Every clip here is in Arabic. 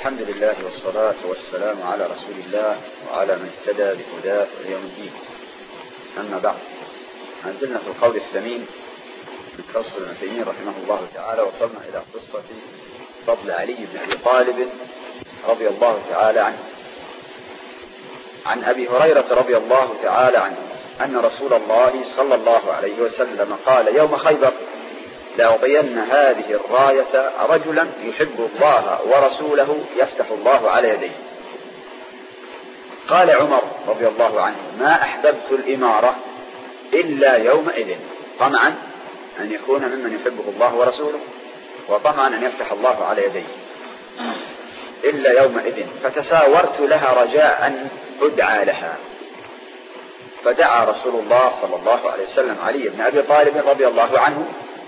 الحمد لله والصلاة والسلام على رسول الله وعلى من اهتدى بهداه إلى يوم الدين. أما بعد، ما زلنا في القول الثمين من فصل ابن تيمية رحمه الله تعالى، وصلنا إلى قصة فضل علي بن أبي طالب رضي الله تعالى عنه. عن أبي هريرة رضي الله تعالى عنه أن رسول الله صلى الله عليه وسلم قال يوم خيبر: لأعطين هذه الراية رجلا يحب الله ورسوله يفتح الله على يديه. قال عمر رضي الله عنه: ما أحببت الإمارة إلا يومئذ، طمعا أن يكون ممن يحبه الله ورسوله، وطمعا أن يفتح الله على يديه، إلا يومئذ. فتساورت لها رجاء أن أدعى لها، فدعا رسول الله صلى الله عليه وسلم علي بن أبي طالب رضي الله عنه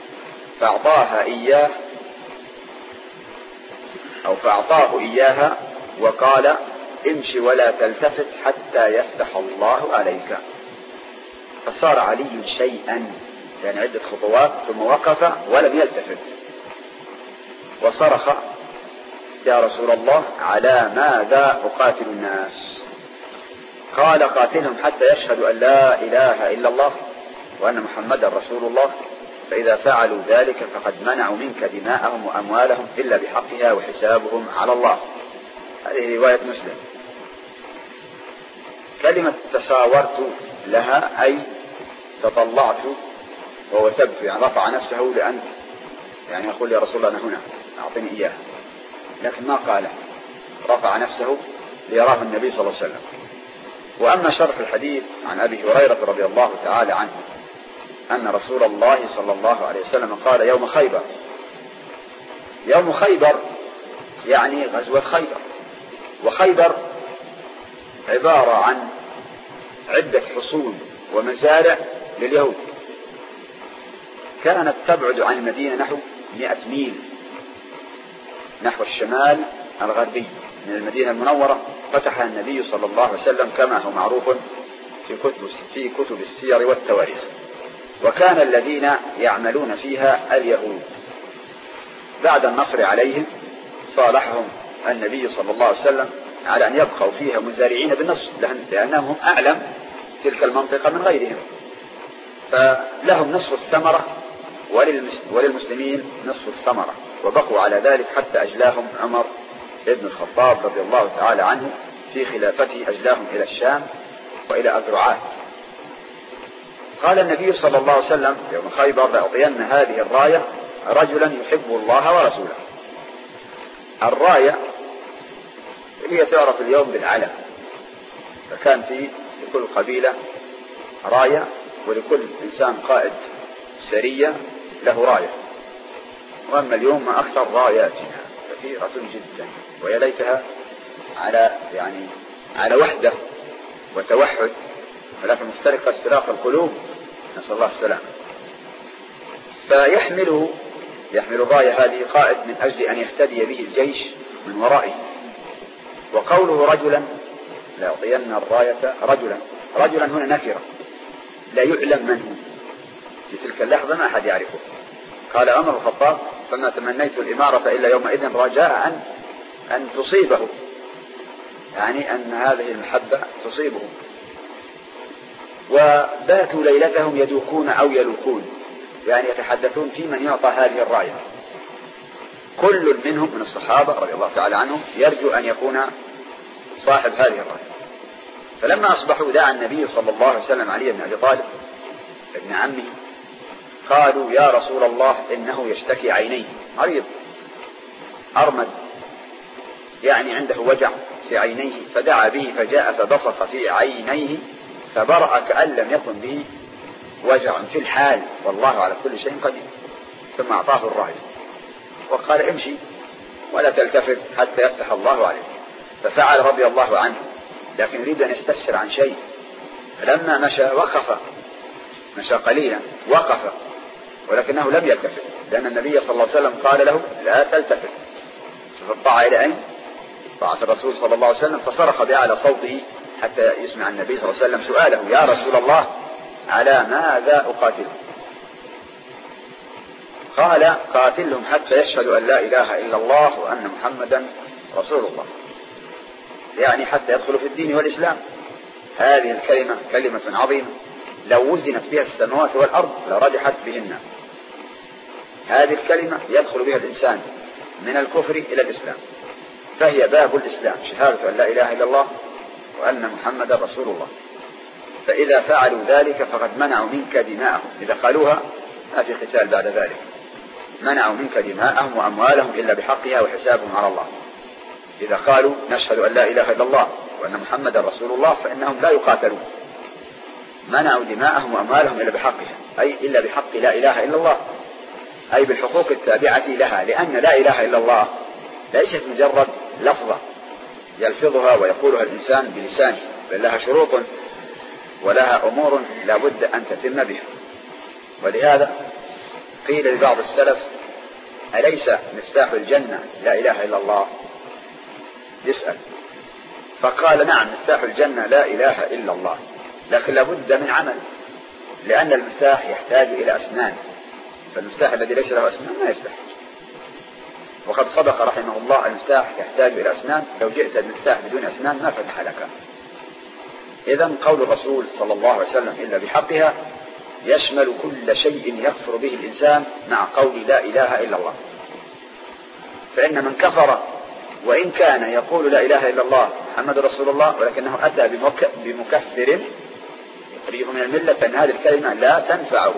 فأعطاه إياها وقال: امشي ولا تلتفت حتى يفتح الله عليك. فصار علي شيئا، يعني عدة خطوات، ثم وقف ولم يلتفت وصرخ: يا رسول الله، على ماذا أقاتل الناس؟ قال: قاتلهم حتى يشهدوا أن لا إله إلا الله وأن محمدا رسول الله، فإذا فعلوا ذلك فقد منعوا منك دماءهم وأموالهم إلا بحقها وحسابهم على الله. هذه رواية مسلم. كلمة تساورت لها أي تطلعت ووثبت، يعني رفع نفسه لأن يعني يقول: يا رسول الله أنا هنا، أعطني إياها، لكن ما قال، رفع نفسه ليراه النبي صلى الله عليه وسلم. وأما شرح الحديث عن أبي هريرة رضي الله تعالى عنه أن رسول الله صلى الله عليه وسلم قال يوم خيبر. يوم خيبر يعني غزوة خيبر، وخيبر عبارة عن عدة حصون ومزارع لليهود، كانت تبعد عن المدينة نحو 100 ميل نحو الشمال الغربي من المدينة المنورة. فتح النبي صلى الله عليه وسلم كما هو معروف في كتب السير والتواريخ، وكان الذين يعملون فيها اليهود. بعد النصر عليهم صالحهم النبي صلى الله عليه وسلم على أن يبقوا فيها مزارعين بالنصر، لأنهم أعلم تلك المنطقة من غيرهم، فلهم نصف الثمرة وللمسلمين نصف الثمرة، وبقوا على ذلك حتى أجلاهم عمر ابن الخطاب رضي الله تعالى عنه في خلافته، أجلاهم إلى الشام وإلى أذرعات. قال النبي صلى الله عليه وسلم يوم خيبر: لأعطين هذه الراية رجلا يحب الله ورسوله. الراية هي تعرف اليوم بالعلم، فكان في كل قبيلة راية، ولكل إنسان قائد سرية له راية. وأما اليوم ما أكثر راياتنا كثيرة جدا، ويا ليتها على وحدة وتوحد، ولكن مفترقة افتراق القلوب، نسأل الله السلام. فيحمل الراية هذه قائد من أجل أن يهتدي به الجيش من ورائه. وقوله رجلا: لا يعطين الراية رجلا هنا نكرة، لا يعلم من هو في تلك اللحظة، ما أحد يعرفه. قال عمر الخطاب: فما تمنيت الإمارة إلا يومئذ رجاء أن تصيبه، يعني أن هذه المحبة تصيبه. وباتوا ليلتهم يدوكون أو يلوكون، يعني يتحدثون في من يعطى هذه الراية. كل منهم من الصحابة رضي الله تعالى عنهم يرجو أن يكون صاحب هذه الراية. فلما أصبحوا دعا النبي صلى الله عليه وسلم علي بن أبي طالب ابن عمه. قالوا: يا رسول الله، إنه يشتكي عينيه، مريض أرمد، يعني عنده وجع في عينيه، فدعا به فجاء فبصق في عينيه فبرأ كأن لم يكن به وجع في الحال، والله على كل شيء قدير. ثم أعطاه الراية وقال: امشي ولا تلتفت حتى يفتح الله عليك. ففعل رضي الله عنه، لكن يريد أن يستفسر عن شيء. فلما مشى قليلا وقف، ولكنه لم يلتفت، لأن النبي صلى الله عليه وسلم قال له: لا تلتفت. فطاع إلى أين؟ طاعة الرسول صلى الله عليه وسلم، فصرخ بأعلى صوته حتى يسمع النبي صلى الله عليه وسلم سؤاله: يا رسول الله، على ماذا أقاتل؟ قال: قاتلهم حتى يشهدوا أن لا إله إلا الله وأن محمدا رسول الله، يعني حتى يدخلوا في الدين والإسلام. هذه الكلمة كلمة عظيمة، لو وزنت بها السماوات والأرض لرجحت بهن. هذه الكلمة يدخل بها الإنسان من الكفر إلى الإسلام، فهي باب الإسلام، شهادة أن لا إله إلا الله وأن محمد رسول الله. فإذا فعلوا ذلك فقد منعوا منك دماءهم، إذا قالوها ما في قتال بعد ذلك، منعوا منك دماءهم وأموالهم إلا بحقها وحسابهم على الله. إذا قالوا نشهد أن لا إله إلا الله وأن محمد رسول الله فإنهم لا يقاتلون، منعوا دماءهم وأموالهم إلا بحقها، أي إلا بحق لا إله إلا الله، أي بالحقوق التابعة لها، لأن لا إله إلا الله ليست مجرد لفظة يلفظها ويقولها الإنسان بلسانه، بل لها شروط ولها أمور لا بد أن تتم بها. ولهذا قيل لبعض السلف أليس مفتاح الجنة لا إله إلا الله؟ يسأل، فقال نعم مفتاح الجنة لا إله إلا الله، لكن لا بد من عمل، لأن المفتاح يحتاج إلى أسنان، فالمفتاح الذي ليس له أسنان ما يفتح. وقد صدق رحمه الله، المفتاح يحتاج إلى أسنان، لو جئت المفتاح بدون أسنان ما فتح لك. إذن قول الرسول صلى الله عليه وسلم إلا بحقها يشمل كل شيء يكفر به الإنسان مع قول لا إله إلا الله. فإن من كفر وإن كان يقول لا إله إلا الله محمد رسول الله ولكنه أتى بمكفر يخرجه من الملة، فإن هذه الكلمة لا تنفعه.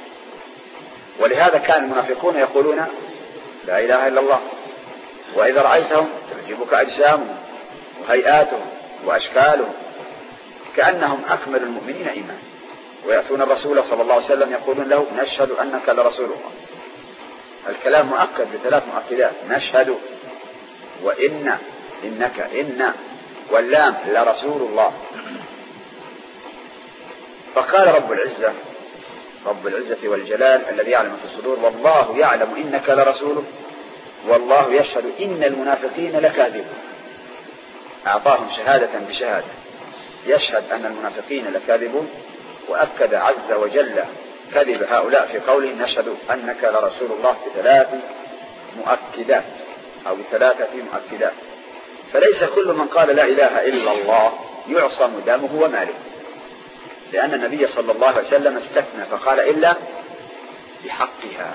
ولهذا كان المنافقون يقولون لا إله إلا الله، وإذا رأيتهم تعجبك أجسامهم وهيئاتهم وأشكالهم كأنهم أكمل المؤمنين إيمان، ويأتون الرسول صلى الله عليه وسلم يقولون له نشهد أنك لرسول الله. الكلام مؤكد بثلاث مؤكدات، نشهد وإن، إنك إن، واللام لرسول الله. فقال رب العزة والجلال الذي يعلم في الصدور والله يعلم إنك لرسوله والله يشهد إن المنافقين لكاذبون. أعطاهم شهادة بشهادة، يشهد أن المنافقين لكاذبون، وأكد عز وجل كذب هؤلاء في قوله نشهد أنك لرسول الله بثلاث مؤكدات أو بثلاثة مؤكدات. فليس كل من قال لا إله إلا الله يعصم دمه وماله، لأن النبي صلى الله عليه وسلم استثنى فقال إلا بحقها.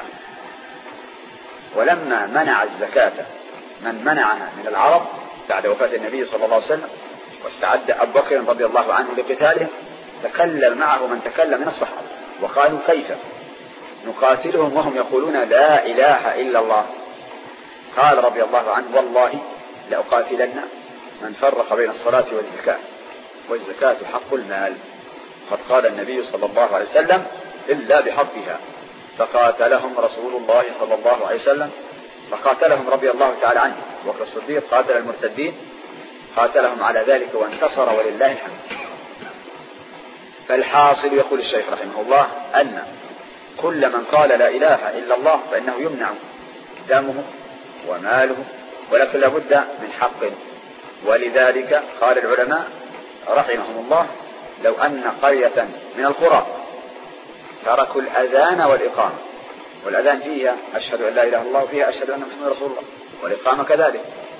ولما منع الزكاة من منعها من العرب بعد وفاة النبي صلى الله عليه وسلم واستعد أبو بكر رضي الله عنه لقتالهم، تكلم معه من تكلم من الصحابة وقالوا كيف نقاتلهم وهم يقولون لا إله إلا الله؟ قال رضي الله عنه والله لأقاتلن من فرق بين الصلاة والزكاة، والزكاة حق المال. قد قال النبي صلى الله عليه وسلم إلا بحقها، فقاتلهم رسول الله صلى الله عليه وسلم، فقاتلهم رضي الله تعالى عنه. وقت الصديق قاتل المرتدين، قاتلهم على ذلك وانتصر ولله الحمد. فالحاصل يقول الشيخ رحمه الله أن كل من قال لا إله إلا الله فإنه يمنع دمه وماله، ولكن لابد من حق. ولذلك قال العلماء رحمهم الله لو أن قرية من القرى تركوا الأذان والإقامة، والأذان فيها أشهد أن لا إله إلا الله وفيها أشهد أن محمد رسول الله، والإقامة كذلك،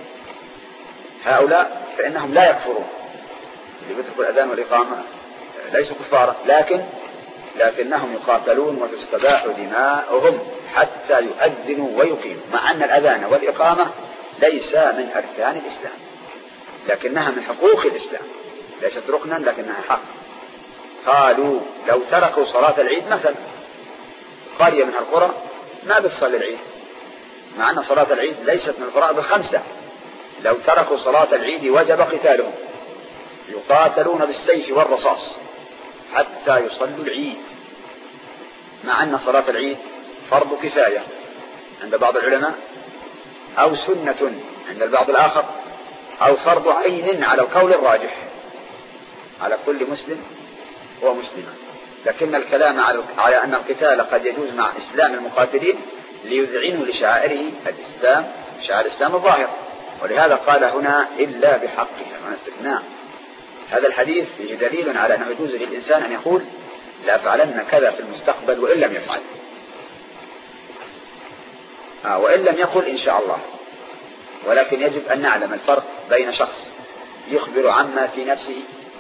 هؤلاء فإنهم لا يكفرون، اللي يتركوا الأذان والإقامة ليسوا كفارا، لكنهم يقاتلون وتستباح دماؤهم حتى يؤذنوا ويقيموا، مع أن الأذان والإقامة ليس من أركان الإسلام، لكنها من حقوق الإسلام، ليست ركنا لكنها حق. قالوا لو تركوا صلاة العيد مثلا، قرية من القرى ما بتصلي العيد، مع أن صلاة العيد ليست من الفرائض الخمسة، لو تركوا صلاة العيد وجب قتالهم، يقاتلون بالسيف والرصاص حتى يصلوا العيد، مع أن صلاة العيد فرض كفاية عند بعض العلماء، أو سنة عند البعض الآخر، أو فرض عين على القول الراجح على كل مسلم ومسلمة. لكن الكلام على أن القتال قد يجوز مع إسلام المقاتلين ليذعنوا لشعائره الإسلام، شعائر الإسلام الظاهر، ولهذا قال هنا إلا بحقها من استثناء. هذا الحديث فيه دليل على أنه يجوز للإنسان أن يقول لا أفعلن كذا في المستقبل وإن لم يفعل، وإن لم يقل إن شاء الله، ولكن يجب أن نعلم الفرق بين شخص يخبر عما في نفسه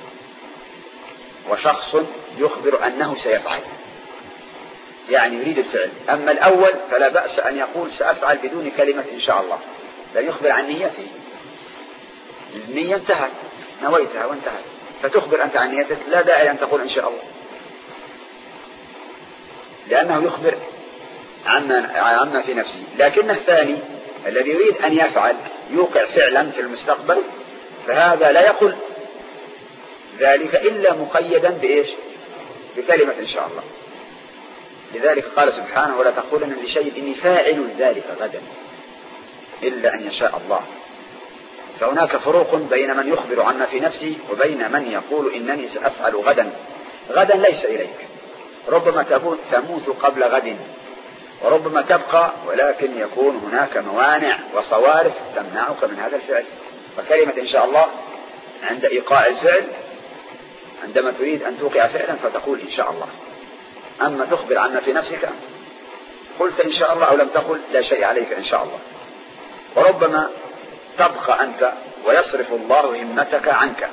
وشخص يخبر أنه سيفعل، يعني يريد الفعل. أما الأول فلا بأس أن يقول سأفعل بدون كلمة إن شاء الله، لن يخبر عن نيته، النية انتهت، نويتها وانتهت، فتخبر أنت عن نيتك، لا داعي أن تقول إن شاء الله، لأنه يخبر عما في نفسه. لكن الثاني الذي يريد أن يفعل يوقع فعلا في المستقبل، فهذا لا يقول ذلك إلا مقيدا بإيش؟ بكلمة إن شاء الله. لذلك قال سبحانه ولا تقولن لشيء إني فاعل ذلك غدا إلا أن يشاء الله. فهناك فروق بين من يخبر عما في نفسه وبين من يقول إنني سأفعل غدا. غدا ليس إليك، ربما تموت قبل غد، وربما تبقى، ولكن يكون هناك موانع وصوارف تمنعك من هذا الفعل. فكلمة إن شاء الله عند إيقاع الفعل، عندما تريد أن توقع فعلا فتقول إن شاء الله. أما تخبر عما في نفسك قلت إن شاء الله أو لم تقل لا شيء عليك إن شاء الله. وربما تبقى أنت ويصرف الله همتك عنك،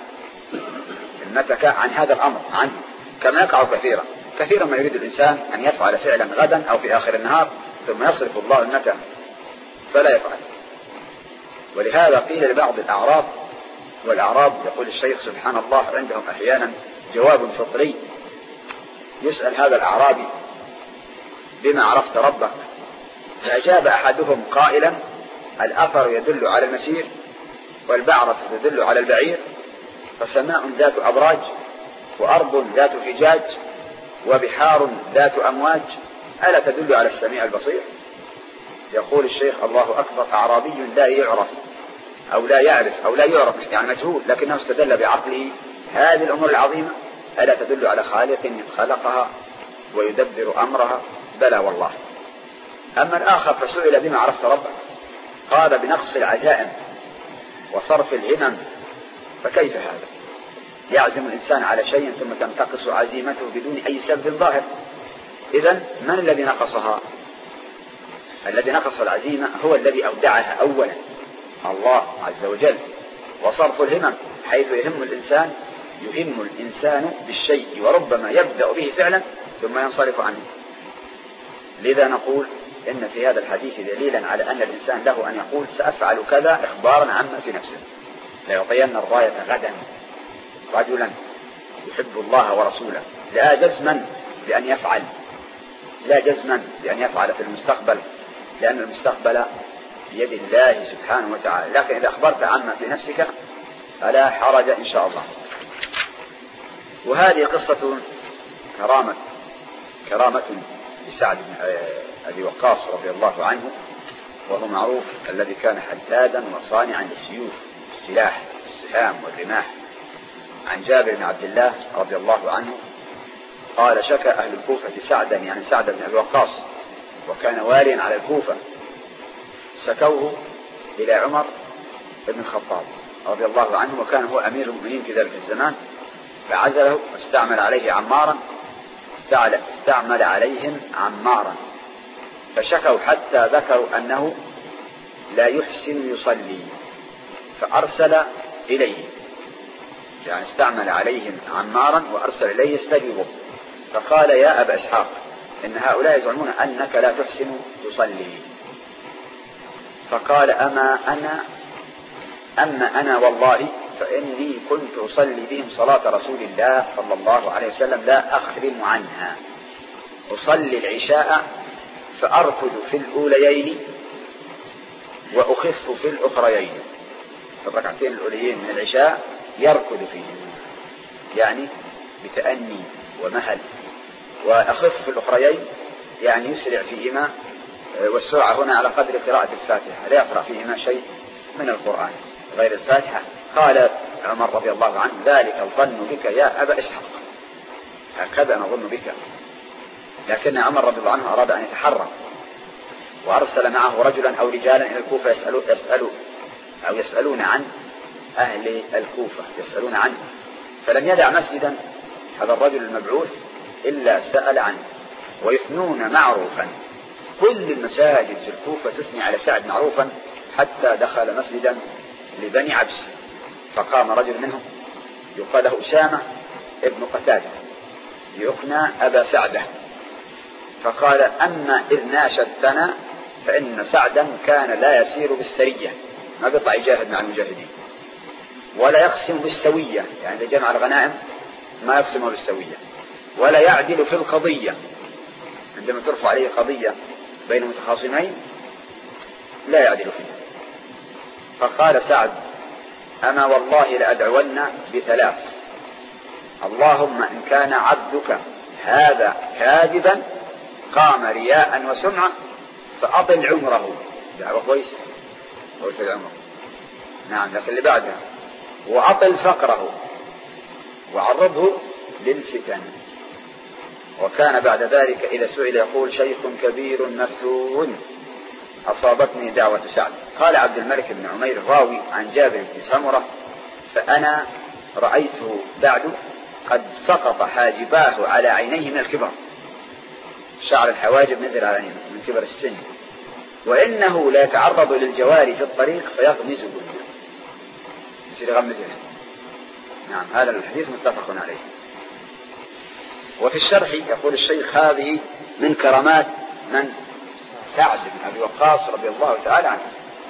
همتك عن هذا الأمر عنه، كما يقع كثيرا ما يريد الإنسان أن يفعل فعلا غدا أو في آخر النهار ثم يصرف الله همته فلا يفعل. ولهذا قيل لبعض الأعراب، والأعراب يقول الشيخ سبحان الله عندهم أحيانا جواب فطري، يسأل هذا الأعرابي بما عرفت ربك؟ فأجاب أحدهم قائلا الأثر يدل على المسير، والبعرة تدل على البعير، فسماء ذات أبراج، وأرض ذات فجاج، وبحار ذات أمواج، ألا تدل على السميع البصير؟ يقول الشيخ الله أكبر، أعرابي لا يعرف أو لا يعرف أو لا يعرف يعني مجهول، لكنه استدل بعقله هذه الأمور العظيمة ألا تدل على خالق خلقها ويدبر أمرها؟ بلى والله. أما الآخر فسئل بما عرفت ربك؟ قال بنقص العزائم وصرف الهمم. فكيف هذا؟ يعزم الإنسان على شيء ثم تنتقص عزيمته بدون أي سبب ظاهر. إذن من الذي نقصها؟ الذي نقص العزيمة هو الذي أودعها أولا، الله عز وجل. وصرف الهمم حيث يهم الإنسان بالشيء وربما يبدأ به فعلا ثم ينصرف عنه. لذا نقول إن في هذا الحديث دليلا على أن الإنسان له أن يقول سأفعل كذا إخبارا عما في نفسه. لا يعطين الراية غدا رجلا يحب الله ورسوله، لا جزما بأن يفعل، لا جزما بأن يفعل في المستقبل، لأن المستقبل بيد الله سبحانه وتعالى. لكن إذا أخبرت عما في نفسك فلا حرج إن شاء الله. وهذه قصة كرامة لسعد بن أبي وقاص رضي الله عنه، وهو معروف الذي كان حدادا وصانعا للسيوف، السلاح، السهام والرماح. عن جابر بن عبد الله رضي الله عنه قال شكى أهل الكوفة سعدا، يعني سعد بن أبي وقاص، وكان واليا على الكوفة، شكوه إلى عمر بن الخطاب رضي الله عنه، وكان هو أمير المؤمنين في ذلك الزمان، فعزله واستعمل عليهم عمارا، فشكوا حتى ذكروا أنه لا يحسن يصلي، فأرسل إليه، يعني استعمل عليهم عمارا وأرسل إليه يستجيبه، فقال يا أبا إسحاق إن هؤلاء يزعمون أنك لا تحسن تصلي. فقال أما أنا والله فإني كنت أصلي بهم صلاة رسول الله صلى الله عليه وسلم لا أخرم عنها، أصلي العشاء فأركض في الأوليين وأخف في الأخريين، فالركعتين الأوليين من العشاء يركض فيهم يعني بتأني ومهل، وأخف في الأخريين يعني يسرع فيهما، والسرعة هنا على قدر قراءة الفاتحة، لا يقرأ فيهما شيء من القرآن غير الفاتحة. قال عمر رضي الله عنه ذلك الظن بك يا أبا إسحاق، هكذا نظن بك. لكن عمر رضي الله عنه أراد أن يتحرى، وأرسل معه رجلا أو رجالا إلى الكوفة يسألون عن أهل الكوفة، يسألون عنه، فلم يدع مسجدا هذا الرجل المبعوث إلا سأل عنه، ويثنون معروفا، كل المساجد في الكوفة تثني على سعد معروفا حتى دخل مسجدا لبني عبس، فقام رجل منهم يقال له أسامة ابن قتادة يقنى أبا سعدة، فقال: أما إذ ناشدتنا فإن سعدا كان لا يسير بالسرية، ما بيطلع يجاهد مع المجاهدين، ولا يقسم بالسوية، يعني إذا جمع الغنائم ما يقسمه بالسوية، ولا يعدل في القضية، عندما ترفع عليه قضية بين متخاصمين لا يعدل فيها. فقال سعد: أما والله لأدعون بثلاث: اللهم إن كان عبدك هذا كاذبا قام رياء وسمعة فأطل عمره. دعوة كويس وأطل عمره، نعم، لكن اللي بعدها: وأطل فقره وعرضه للفتن. وكان بعد ذلك إذا سئل يقول: شيخ كبير مفتون أصابتني دعوة سعد. قال عبد الملك بن عمير الراوي عن جابر بن سمرة: فأنا رأيته بعد قد سقط حاجباه على عينيه من الكبر، شعر الحواجب نزل على عينيه من كبر السن، وإنه لا يتعرض للجواري في الطريق فيغمزه، يصير يغمزه. نعم، هذا الحديث متفق عليه. وفي الشرح يقول الشيخ: هذه من كرامات من؟ سعد بن أبي وقاص رضي الله تعالى عنه.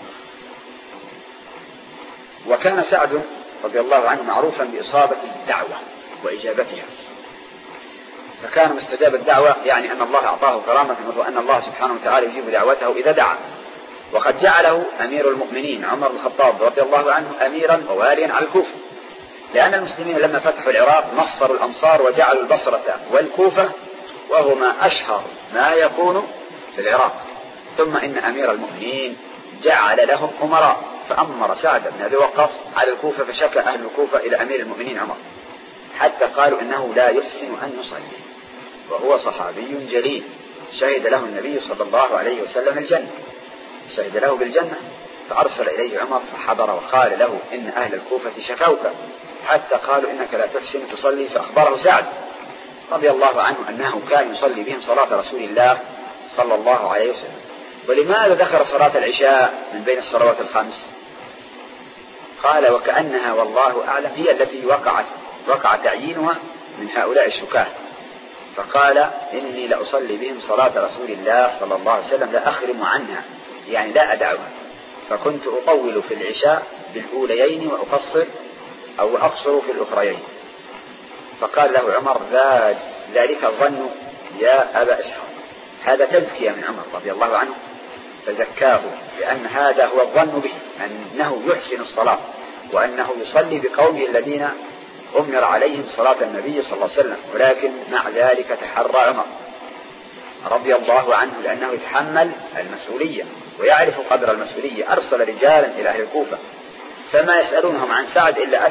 وكان سعد رضي الله عنه معروفا بإصابة الدعوة وإجابتها، فكان مستجاب الدعوة، يعني أن الله أعطاه كرامة، وأن الله سبحانه وتعالى يجيب دعوته إذا دعا. وقد جعله أمير المؤمنين عمر بن الخطاب رضي الله عنه أميرا وواليا على الكوفة، لأن المسلمين لما فتحوا العراق نصروا الأمصار وجعلوا البصرة والكوفة وهما أشهر ما يكون في العراق. ثم إن أمير المؤمنين جعل لهم أمراء، فأمر سعد بن أبي وقاص على الكوفة، فشكى أهل الكوفة إلى أمير المؤمنين عمر، حتى قالوا إنه لا يحسن أن يصلي، وهو صحابي جليل شهد له النبي صلى الله عليه وسلم الجنة، شهد له بالجنة. فأرسل إليه عمر فحضر وقال له: إن أهل الكوفة شكوك حتى قالوا إنك لا تحسن تصلي. فأخبره سعد رضي الله عنه أنه كان يصلي بهم صلاة رسول الله صلى الله عليه وسلم. ولماذا ذكر صلاة العشاء من بين الصلوات الخمس؟ قال: وكأنها والله أعلم هي التي وقع تعيينها من هؤلاء الشكاه. فقال: إني لأصلي بهم صلاة رسول الله صلى الله عليه وسلم لا أخرم عنها، يعني لا أدعوها، فكنت أطول في العشاء بالأوليين وأقصر أو أقصر في الأخريين. فقال له عمر: ذلك الظن يا أبا إسحاق. هذا تزكية من عمر رضي الله عنه، فزكاه لأن هذا هو الظن به، أنه يحسن الصلاة، وأنه يصلي بقومه الذين أمر عليهم صلاة النبي صلى الله عليه وسلم. ولكن مع ذلك تحرى عمر رضي الله عنه لأنه يتحمل المسؤولية ويعرف قدر المسؤولية. أرسل رجالا إلى أهل الكوفة فما يسألونهم عن سعد إلا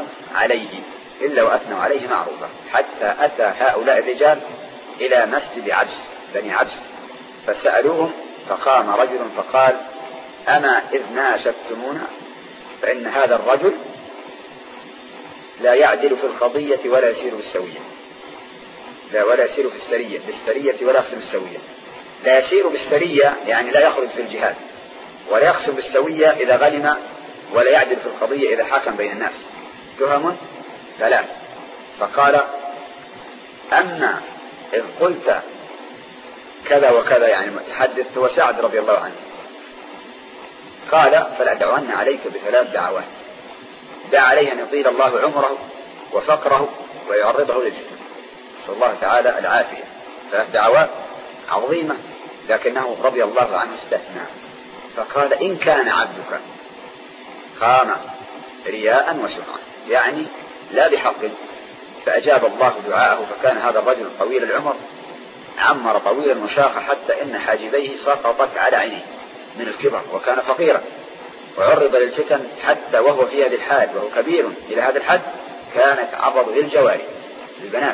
وأثنوا عليه معروفا، حتى أتى هؤلاء الرجال إلى مسجد عبس بني عبس فسألوهم، فقام رجل فقال: أما إذ ناشدتمونا فإن هذا الرجل لا يعدل في القضية ولا يسير بالسوية، ولا يسير في السرية بالسرية ولا يقسم بالسوية. لا يسير بالسرية يعني لا يخرج في الجهاد، ولا يقسم بالسوية إذا غنم، ولا يعدل في القضية إذا حكم بين الناس. تهم ثلاث. فقال: أما إذ قلت كذا وكذا، يعني تحدث هو سعد رضي الله عنه، قال: فلأدعون عليك بثلاث دعوات دعا عليه أن يطيل الله عمره وفقره ويعرضه للفتن، نسأل الله تعالى العافية. ثلاث دعوات عظيمة، لكنه رضي الله عنه استثنى فقال: إن كان عبدك قام رياء وسمعة، يعني لا بحق. فأجاب الله دعاءه، فكان هذا الرجل طويل العمر عمر طويلا وشاخ حتى إن حاجبيه سقطت على عينيه من الكبر، وكان فقيرا وعرض للفتن حتى وهو في هذه الحال، وهو كبير إلى هذا الحد، كان يتعرض للجواري للبنات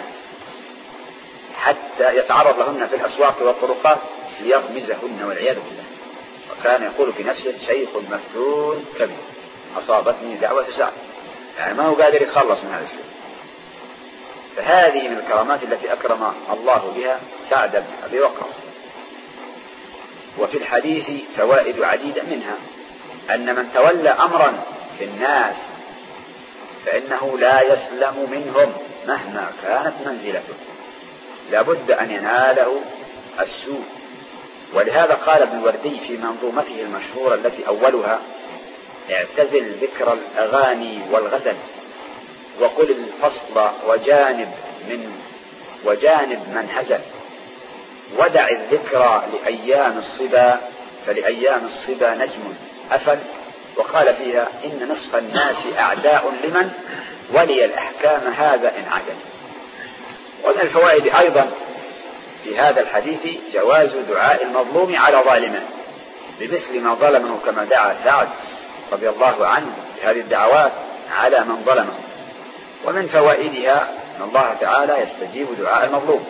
حتى يتعرض لهن في الأسواق والطرقات ليغمزهن والعياذ بالله. وكان يقول في نفسه: شيخ مفتون كبير أصابتني دعوة سعد، يعني ما هو قادر يتخلص من هذا الشيء. فهذه من الكرامات التي أكرم الله بها سعد بن أبي وقاص. وفي الحديث فوائد عديدة، منها أن من تولى أمرا في الناس فإنه لا يسلم منهم مهما كانت منزلته، لابد أن يناله السوء. ولهذا قال ابن الوردي في منظومته المشهورة التي أولها: اعتزل ذكر الأغاني والغزل، وقل الفصل وجانب من هزل، ودع الذكرى لأيام الصبا، فلأيام الصبا نجم أفل. وقال فيها: إن نصف الناس أعداء لمن ولي الأحكام هذا إن عدل. ومن الفوائد أيضا في هذا الحديث جواز دعاء المظلوم على ظالمه بمثل ما ظلمه، كما دعا سعد رضي الله عنه بهذه الدعوات على من ظلمه. ومن فوائدها أن الله تعالى يستجيب دعاء المظلوم،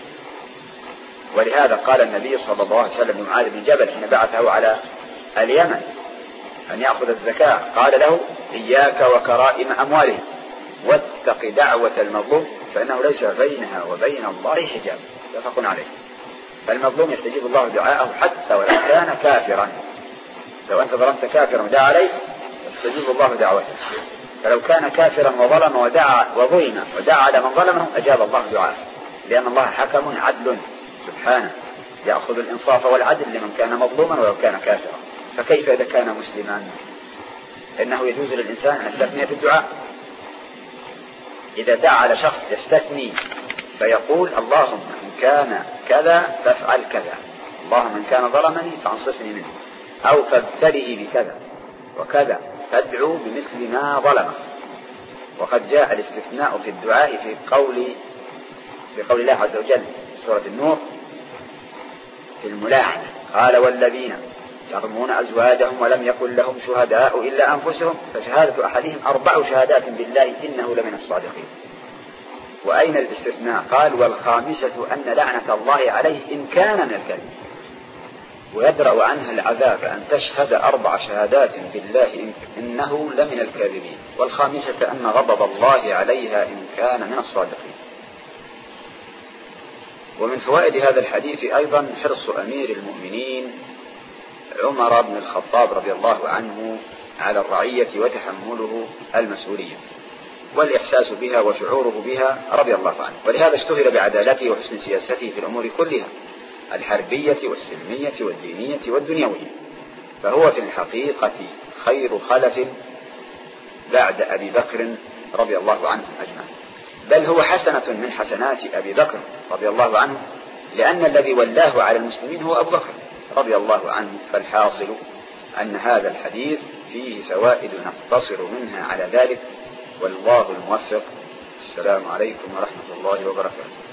ولهذا قال النبي صلى الله عليه وسلم لمعاذ بن جبل حين بعثه على اليمن أن يأخذ الزكاة، قال له: إياك وكرائم أموالهم واتق دعوة المظلوم فإنه ليس بينها وبين الله حجاب. متفق عليه. فالمظلوم يستجيب الله دعاءه حتى ولو كان كافرا. لو أنت ظلمت كافرا ودعا عليك يستجيب الله دعوته، فلو كان كافرا وظلم وظلم ودعا على من ظلمه أجاب الله دعاءه، لأن الله حكم عدل سبحانه يأخذ الإنصاف والعدل لمن كان مظلوما ولو كان كافرا. فكيف إذا كان مسلما؟ إنه يجوز للإنسان أن يستثني في الدعاء. إذا دعا على شخص يستثني فيقول: اللهم إن كان كذا فافعل كذا، اللهم إن كان ظلمني فانصفني منه، أو فابتلئي بكذا وكذا، فادعو بمثل ما ظلمه. وقد جاء الاستثناء في الدعاء في قول الله عز وجل في سورة النور في الملاعنة، قال: والذين يرمون أزواجهم ولم يكن لهم شهداء إلا أنفسهم فشهادة أحدهم 4 شهادات بالله إنه لمن الصادقين. وأين الاستثناء؟ قال: والخامسة أن لعنة الله عليه إن كان من الكاذبين، ويدرأ عنها العذاب أن تشهد 4 شهادات بالله إنه لمن الكاذبين، والخامسة أن غضب الله عليها إن كان من الصادقين. ومن فوائد هذا الحديث أيضا حرص أمير المؤمنين عمر بن الخطاب رضي الله عنه على الرعية وتحمله المسؤولية والإحساس بها وشعوره بها رضي الله عنه. ولهذا اشتهر بعدالته وحسن سياسته في الأمور كلها، الحربية والسلمية والدينية والدنيوية. فهو في الحقيقة خير خلف بعد أبي بكر رضي الله عنه أجمعين، بل هو حسنة من حسنات أبي بكر رضي الله عنه، لأن الذي ولاه على المسلمين هو أبو بكر رضي الله عنه. فالحاصل أن هذا الحديث فيه فوائد نقتصر منها على ذلك، والله الموفق. السلام عليكم ورحمة الله وبركاته.